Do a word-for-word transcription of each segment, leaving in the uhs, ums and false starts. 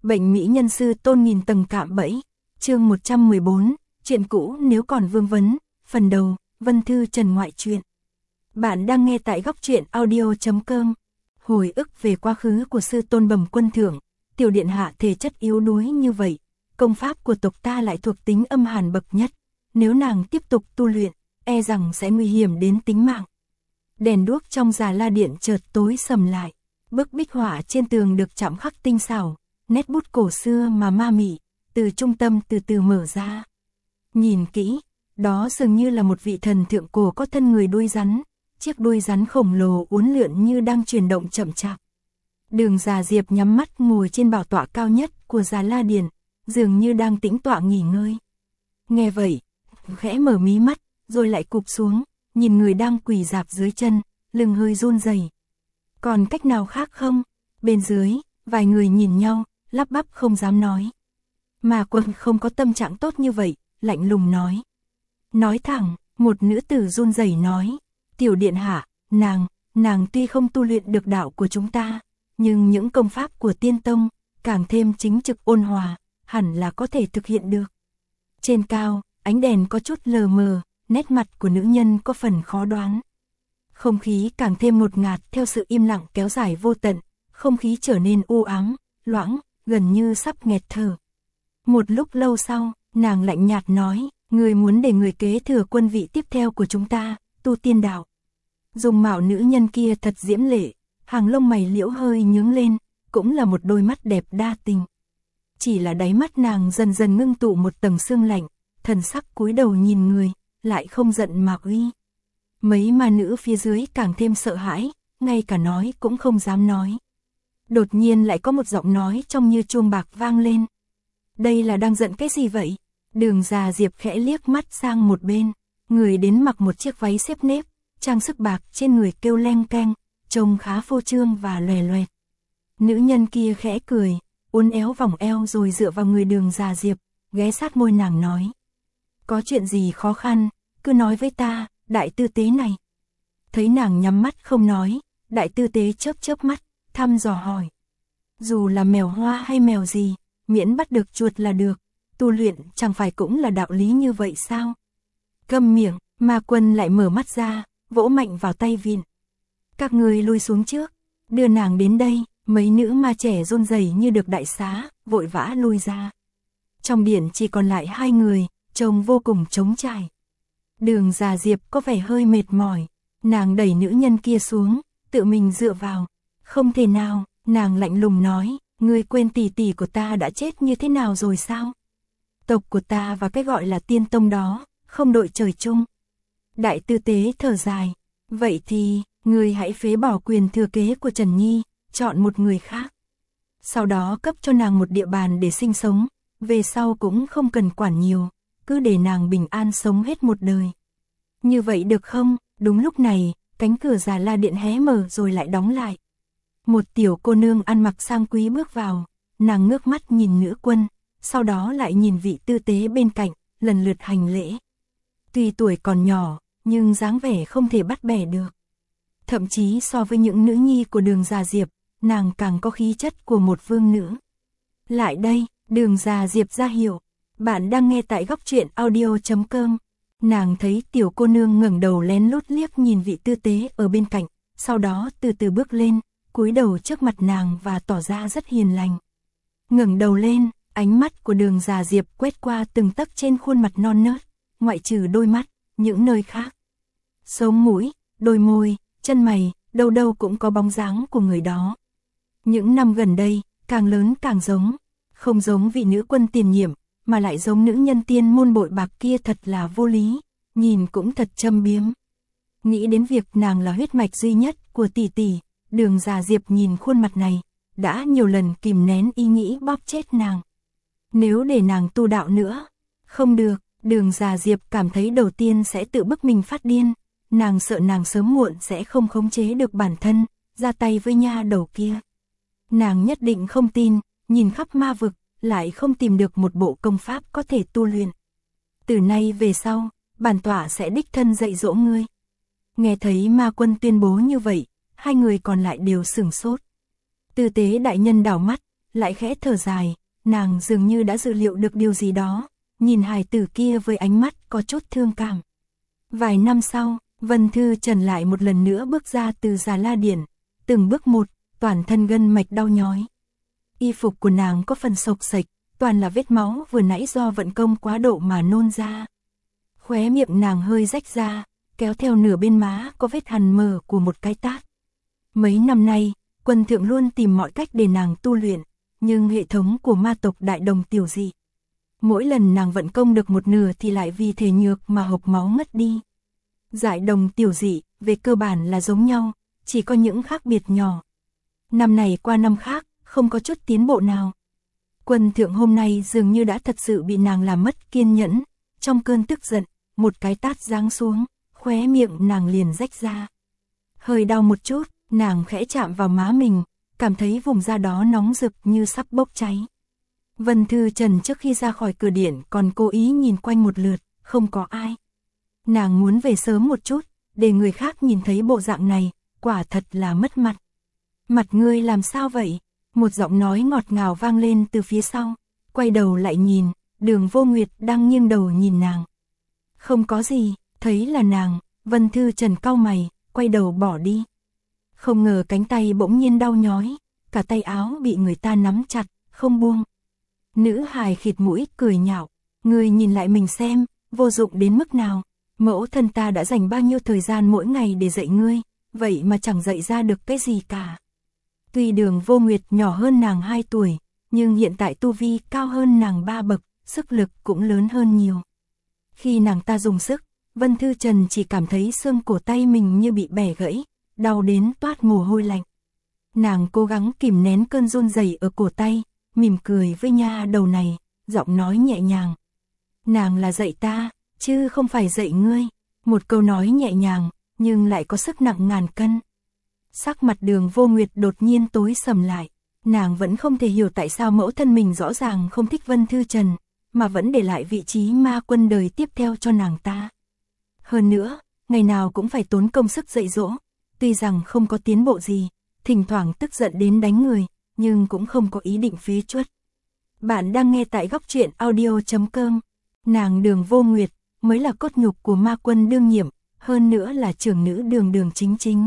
Bệnh mỹ nhân sư tôn nghìn tầng cạm bẫy. Chương một trăm mười bốn, chuyện cũ nếu còn vương vấn. Phần đầu, Vân Thư Trần ngoại truyện. Bạn đang nghe tại góc truyện audio chấm com. Hồi ức về quá khứ của sư tôn Bẩm Quân Thượng, tiểu điện hạ thể chất yếu đuối như vậy, công pháp của tộc ta lại thuộc tính âm hàn bậc nhất, nếu nàng tiếp tục tu luyện, e rằng sẽ nguy hiểm đến tính mạng. Đèn đuốc trong Già La Điện chợt tối sầm lại, bức bích họa trên tường được chạm khắc tinh xảo, nét bút cổ xưa mà ma mị, từ trung tâm từ từ mở ra. Nhìn kỹ, đó dường như là một vị thần thượng cổ có thân người đuôi rắn, chiếc đuôi rắn khổng lồ uốn lượn như đang chuyển động chậm chạp. Đường Già Diệp nhắm mắt ngồi trên bảo tọa cao nhất của Già La Điện, dường như đang tĩnh tọa nghỉ ngơi. Nghe vậy, khẽ mở mí mắt, rồi lại cụp xuống, nhìn người đang quỳ rạp dưới chân, lưng hơi run rẩy. Còn cách nào khác không? Bên dưới, vài người nhìn nhau, lắp bắp không dám nói. Mà Quân không có tâm trạng tốt như vậy, lạnh lùng nói. Nói thẳng, một nữ tử run rẩy nói, tiểu điện hạ, nàng, nàng tuy không tu luyện được đạo của chúng ta, nhưng những công pháp của tiên tông, càng thêm chính trực ôn hòa, hẳn là có thể thực hiện được. Trên cao, ánh đèn có chút lờ mờ, nét mặt của nữ nhân có phần khó đoán. Không khí càng thêm ngột ngạt theo sự im lặng kéo dài vô tận, không khí trở nên u ám, loãng, gần như sắp nghẹt thở. Một lúc lâu sau, nàng lạnh nhạt nói, người muốn để người kế thừa quân vị tiếp theo của chúng ta, tu tiên đạo. Dung mạo nữ nhân kia thật diễm lệ, hàng lông mày liễu hơi nhướng lên, cũng là một đôi mắt đẹp đa tình. Chỉ là đáy mắt nàng dần dần ngưng tụ một tầng sương lạnh, thần sắc cúi đầu nhìn người, lại không giận mà uy. Mấy ma nữ phía dưới càng thêm sợ hãi, ngay cả nói cũng không dám nói. Đột nhiên lại có một giọng nói trông như chuông bạc vang lên. Đây là đang giận cái gì vậy? Đường Già Diệp khẽ liếc mắt sang một bên, người đến mặc một chiếc váy xếp nếp, trang sức bạc trên người kêu leng keng, trông khá phô trương và lòe loẹt. Nữ nhân kia khẽ cười, uốn éo vòng eo rồi dựa vào người Đường Già Diệp, ghé sát môi nàng nói. Có chuyện gì khó khăn, cứ nói với ta, đại tư tế này. Thấy nàng nhắm mắt không nói, đại tư tế chớp chớp mắt, thăm dò hỏi. Dù là mèo hoa hay mèo gì, miễn bắt được chuột là được, tu luyện chẳng phải cũng là đạo lý như vậy sao? Câm miệng, Ma Quân lại mở mắt ra, vỗ mạnh vào tay vịn. Các người lui xuống trước, đưa nàng đến đây. Mấy nữ ma trẻ run rẩy như được đại xá, vội vã lui ra. Trong điện chỉ còn lại hai người, trông vô cùng trống trải. Đường Già Diệp có vẻ hơi mệt mỏi, nàng đẩy nữ nhân kia xuống, tự mình dựa vào. Không thể nào, nàng lạnh lùng nói, ngươi quên tỷ tỷ của ta đã chết như thế nào rồi sao? Tộc của ta và cái gọi là tiên tông đó, không đội trời chung. Đại tư tế thở dài, vậy thì, ngươi hãy phế bỏ quyền thừa kế của Trần Nhi, chọn một người khác. Sau đó cấp cho nàng một địa bàn để sinh sống, về sau cũng không cần quản nhiều, cứ để nàng bình an sống hết một đời. Như vậy được không? Đúng lúc này, cánh cửa Già La Điện hé mở rồi lại đóng lại. Một tiểu cô nương ăn mặc sang quý bước vào, nàng ngước mắt nhìn nữ quân, sau đó lại nhìn vị tư tế bên cạnh, lần lượt hành lễ. Tuy tuổi còn nhỏ, nhưng dáng vẻ không thể bắt bẻ được. Thậm chí so với những nữ nhi của Đường Già Diệp, nàng càng có khí chất của một vương nữ. Lại đây, Đường Già Diệp ra hiệu, bạn đang nghe tại góc truyện audio chấm com. Nàng thấy tiểu cô nương ngẩng đầu lén lút liếc nhìn vị tư tế ở bên cạnh, sau đó từ từ bước lên, cúi đầu trước mặt nàng và tỏ ra rất hiền lành. Ngẩng đầu lên, ánh mắt của Đường Già Diệp quét qua từng tấc trên khuôn mặt non nớt, ngoại trừ đôi mắt, những nơi khác. Sống mũi, đôi môi, chân mày, đâu đâu cũng có bóng dáng của người đó. Những năm gần đây, càng lớn càng giống, không giống vị nữ quân tiền nhiệm, mà lại giống nữ nhân tiên môn bội bạc kia thật là vô lý, nhìn cũng thật châm biếm. Nghĩ đến việc nàng là huyết mạch duy nhất của tỷ tỷ, Đường Già Diệp nhìn khuôn mặt này, đã nhiều lần kìm nén ý nghĩ bóp chết nàng. Nếu để nàng tu đạo nữa, không được, Đường Già Diệp cảm thấy đầu tiên sẽ tự bức mình phát điên. Nàng sợ nàng sớm muộn sẽ không khống chế được bản thân, ra tay với nha đầu kia. Nàng nhất định không tin, nhìn khắp ma vực, lại không tìm được một bộ công pháp có thể tu luyện. Từ nay về sau, bản tọa sẽ đích thân dạy dỗ ngươi. Nghe thấy Ma Quân tuyên bố như vậy, hai người còn lại đều sửng sốt. Tư tế đại nhân đảo mắt, lại khẽ thở dài, nàng dường như đã dự liệu được điều gì đó, nhìn hài tử kia với ánh mắt có chút thương cảm. Vài năm sau, Vân Thư Trần lại một lần nữa bước ra từ Già La Điện, từng bước một, toàn thân gân mạch đau nhói. Y phục của nàng có phần xộc xệch, toàn là vết máu vừa nãy do vận công quá độ mà nôn ra. Khóe miệng nàng hơi rách ra, kéo theo nửa bên má có vết hằn mờ của một cái tát. Mấy năm nay, Quân Thượng luôn tìm mọi cách để nàng tu luyện, nhưng hệ thống của ma tộc Đại Đồng tiểu dị. Mỗi lần nàng vận công được một nửa thì lại vì thể nhược mà hộc máu mất đi. Đại Đồng tiểu dị, về cơ bản là giống nhau, chỉ có những khác biệt nhỏ. Năm này qua năm khác, không có chút tiến bộ nào. Quân Thượng hôm nay dường như đã thật sự bị nàng làm mất kiên nhẫn, trong cơn tức giận, một cái tát giáng xuống, khóe miệng nàng liền rách ra. Hơi đau một chút, nàng khẽ chạm vào má mình, cảm thấy vùng da đó nóng rực như sắp bốc cháy. Vân Thư Trần trước khi ra khỏi cửa điện còn cố ý nhìn quanh một lượt, không có ai. Nàng muốn về sớm một chút, để người khác nhìn thấy bộ dạng này, quả thật là mất mặt. Mặt ngươi làm sao vậy? Một giọng nói ngọt ngào vang lên từ phía sau, quay đầu lại nhìn, Đường Vô Nguyệt đang nghiêng đầu nhìn nàng. Không có gì, thấy là nàng, Vân Thư Trần cau mày, quay đầu bỏ đi. Không ngờ cánh tay bỗng nhiên đau nhói, cả tay áo bị người ta nắm chặt, không buông. Nữ hài khịt mũi cười nhạo, ngươi nhìn lại mình xem, vô dụng đến mức nào, mẫu thân ta đã dành bao nhiêu thời gian mỗi ngày để dạy ngươi, vậy mà chẳng dạy ra được cái gì cả. Tuy Đường Vô Nguyệt nhỏ hơn nàng hai tuổi, nhưng hiện tại tu vi cao hơn nàng ba bậc, sức lực cũng lớn hơn nhiều. Khi nàng ta dùng sức, Vân Thư Trần chỉ cảm thấy xương cổ tay mình như bị bẻ gãy, đau đến toát mồ hôi lạnh. Nàng cố gắng kìm nén cơn run rẩy ở cổ tay, mỉm cười với nha đầu này, giọng nói nhẹ nhàng. Nàng là dạy ta, chứ không phải dạy ngươi. Một câu nói nhẹ nhàng, nhưng lại có sức nặng ngàn cân. Sắc mặt Đường Vô Nguyệt đột nhiên tối sầm lại. Nàng vẫn không thể hiểu tại sao mẫu thân mình rõ ràng không thích Vân Thư Trần, mà vẫn để lại vị trí ma quân đời tiếp theo cho nàng ta. Hơn nữa, ngày nào cũng phải tốn công sức dạy dỗ, tuy rằng không có tiến bộ gì, thỉnh thoảng tức giận đến đánh người, nhưng cũng không có ý định phế truất. Bạn đang nghe tại góc truyện audio chấm com. Nàng Đường Vô Nguyệt mới là cốt nhục của ma quân đương nhiệm, hơn nữa là trưởng nữ Đường Đường chính chính.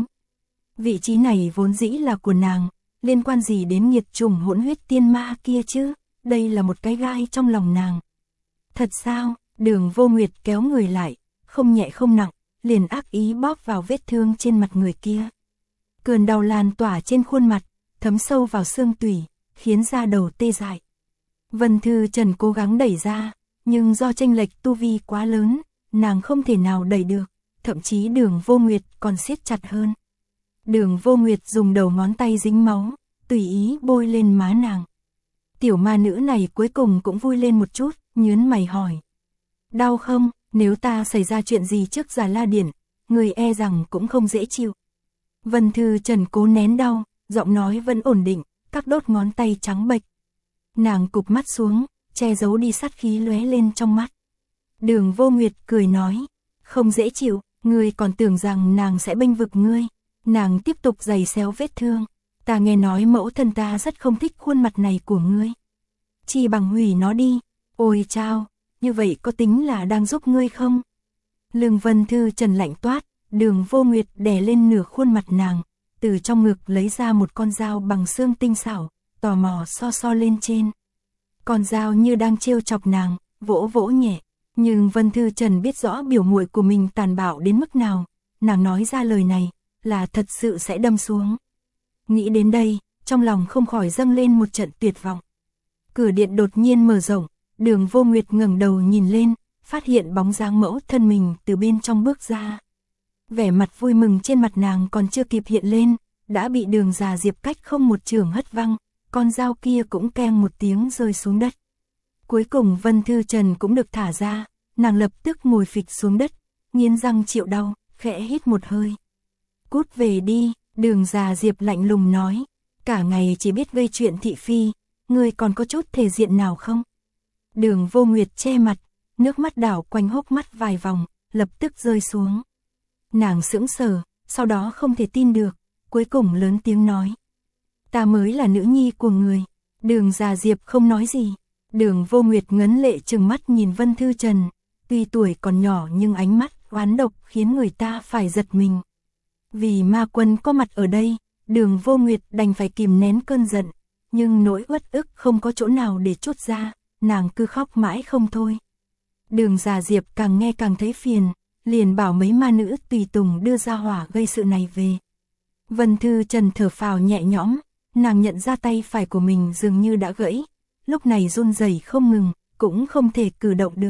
Vị trí này vốn dĩ là của nàng, liên quan gì đến nghiệt chủng hỗn huyết tiên ma kia chứ, đây là một cái gai trong lòng nàng. Thật sao? Đường Vô Nguyệt kéo người lại, không nhẹ không nặng, liền ác ý bóp vào vết thương trên mặt người kia. Cơn đau lan tỏa trên khuôn mặt, thấm sâu vào xương tủy, khiến da đầu tê dại. Vân Thư Trần cố gắng đẩy ra, nhưng do chênh lệch tu vi quá lớn, nàng không thể nào đẩy được, thậm chí Đường Vô Nguyệt còn siết chặt hơn. Đường Vô Nguyệt dùng đầu ngón tay dính máu, tùy ý bôi lên má nàng. Tiểu ma nữ này cuối cùng cũng vui lên một chút, nhớn mày hỏi. Đau không? Nếu ta xảy ra chuyện gì trước Già La Điện, người e rằng cũng không dễ chịu. Vân Thư Trần cố nén đau, giọng nói vẫn ổn định, các đốt ngón tay trắng bệch. Nàng cụp mắt xuống, che giấu đi sát khí lóe lên trong mắt. Đường Vô Nguyệt cười nói, không dễ chịu, ngươi còn tưởng rằng nàng sẽ bênh vực ngươi. Nàng tiếp tục giày xéo vết thương. Ta nghe nói mẫu thân ta rất không thích khuôn mặt này của ngươi. Chỉ bằng hủy nó đi. Ôi chao, như vậy có tính là đang giúp ngươi không? Lương Vân Thư Trần lạnh toát, Đường Vô Nguyệt đè lên nửa khuôn mặt nàng, từ trong ngực lấy ra một con dao bằng xương tinh xảo, tò mò so so lên trên. Con dao như đang trêu chọc nàng, vỗ vỗ nhẹ, nhưng Vân Thư Trần biết rõ biểu muội của mình tàn bạo đến mức nào, nàng nói ra lời này là thật sự sẽ đâm xuống. Nghĩ đến đây, trong lòng không khỏi dâng lên một trận tuyệt vọng. Cửa điện đột nhiên mở rộng, Đường Vô Nguyệt ngẩng đầu nhìn lên, phát hiện bóng dáng mẫu thân mình từ bên trong bước ra. Vẻ mặt vui mừng trên mặt nàng còn chưa kịp hiện lên, đã bị Đường già Diệp cách không một chưởng hất văng, con dao kia cũng keng một tiếng rơi xuống đất. Cuối cùng Vân Thư Trần cũng được thả ra, nàng lập tức ngồi phịch xuống đất, nghiến răng chịu đau, khẽ hít một hơi. Cút về đi, Đường già Diệp lạnh lùng nói, cả ngày chỉ biết gây chuyện thị phi, ngươi còn có chút thể diện nào không? Đường Vô Nguyệt che mặt, nước mắt đảo quanh hốc mắt vài vòng, lập tức rơi xuống. Nàng sững sờ, sau đó không thể tin được, cuối cùng lớn tiếng nói. Ta mới là nữ nhi của người. Đường Già Diệp không nói gì. Đường Vô Nguyệt ngấn lệ trừng mắt nhìn Vân Thư Trần, tuy tuổi còn nhỏ nhưng ánh mắt oán độc khiến người ta phải giật mình. Vì ma quân có mặt ở đây, Đường Vô Nguyệt đành phải kìm nén cơn giận, nhưng nỗi uất ức không có chỗ nào để trút ra, nàng cứ khóc mãi không thôi. Đường Già Diệp càng nghe càng thấy phiền, liền bảo mấy ma nữ tùy tùng đưa ra hỏa gây sự này về. Vân Thư Trần thở phào nhẹ nhõm, nàng nhận ra tay phải của mình dường như đã gãy, lúc này run rẩy không ngừng, cũng không thể cử động được.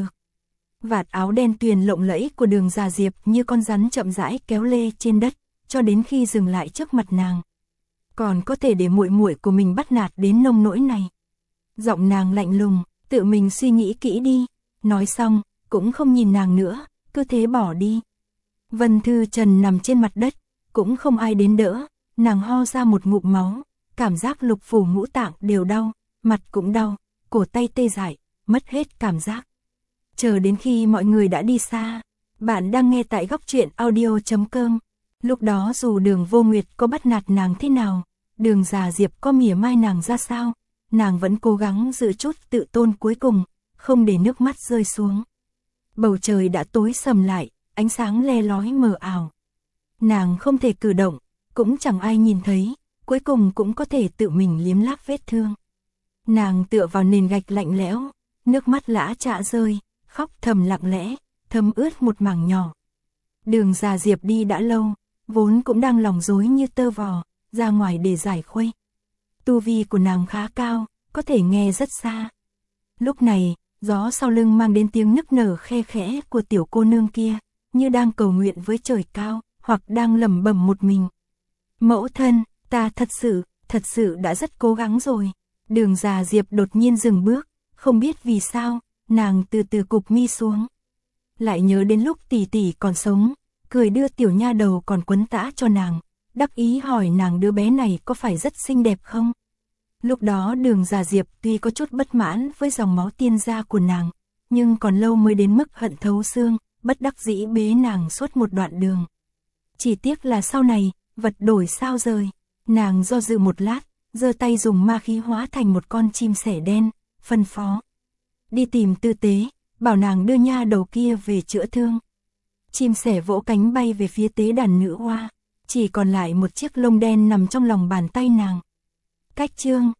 Vạt áo đen tuyền lộng lẫy của Đường Già Diệp như con rắn chậm rãi kéo lê trên đất, cho đến khi dừng lại trước mặt nàng. Còn có thể để muội muội của mình bắt nạt đến nông nỗi này. Giọng nàng lạnh lùng, tự mình suy nghĩ kỹ đi. Nói xong, cũng không nhìn nàng nữa, cứ thế bỏ đi. Vân Thư Trần nằm trên mặt đất, cũng không ai đến đỡ, nàng ho ra một ngụm máu, cảm giác lục phủ ngũ tạng đều đau, mặt cũng đau, cổ tay tê dại, mất hết cảm giác. Chờ đến khi mọi người đã đi xa, bạn đang nghe tại góc truyện audio chấm com. Lúc đó dù Đường Vô Nguyệt có bắt nạt nàng thế nào, Đường Già Diệp có mỉa mai nàng ra sao, nàng vẫn cố gắng giữ chút tự tôn cuối cùng, không để nước mắt rơi xuống. Bầu trời đã tối sầm lại, ánh sáng le lói mờ ảo. Nàng không thể cử động, cũng chẳng ai nhìn thấy, cuối cùng cũng có thể tự mình liếm láp vết thương. Nàng tựa vào nền gạch lạnh lẽo, nước mắt lã chã rơi, khóc thầm lặng lẽ, thấm ướt một mảng nhỏ. Đường Già Diệp đi đã lâu, vốn cũng đang lòng rối như tơ vò, ra ngoài để giải khuây. Tu vi của nàng khá cao, có thể nghe rất xa. Lúc này, gió sau lưng mang đến tiếng nức nở khe khẽ của tiểu cô nương kia, như đang cầu nguyện với trời cao, hoặc đang lẩm bẩm một mình. Mẫu thân, ta thật sự, thật sự đã rất cố gắng rồi. Đường Già Diệp đột nhiên dừng bước, không biết vì sao, nàng từ từ cụp mi xuống. Lại nhớ đến lúc tỷ tỷ còn sống, cười đưa tiểu nha đầu còn quấn tã cho nàng, đắc ý hỏi nàng đứa bé này có phải rất xinh đẹp không? Lúc đó Đường Già Diệp tuy có chút bất mãn với dòng máu tiên gia của nàng, nhưng còn lâu mới đến mức hận thấu xương, bất đắc dĩ bế nàng suốt một đoạn đường. Chỉ tiếc là sau này, vật đổi sao rời, nàng do dự một lát, giơ tay dùng ma khí hóa thành một con chim sẻ đen, phân phó. Đi tìm Tư Tế, bảo nàng đưa nha đầu kia về chữa thương. Chim sẻ vỗ cánh bay về phía tế đàn nữ hoa, chỉ còn lại một chiếc lông đen nằm trong lòng bàn tay nàng. Cách chương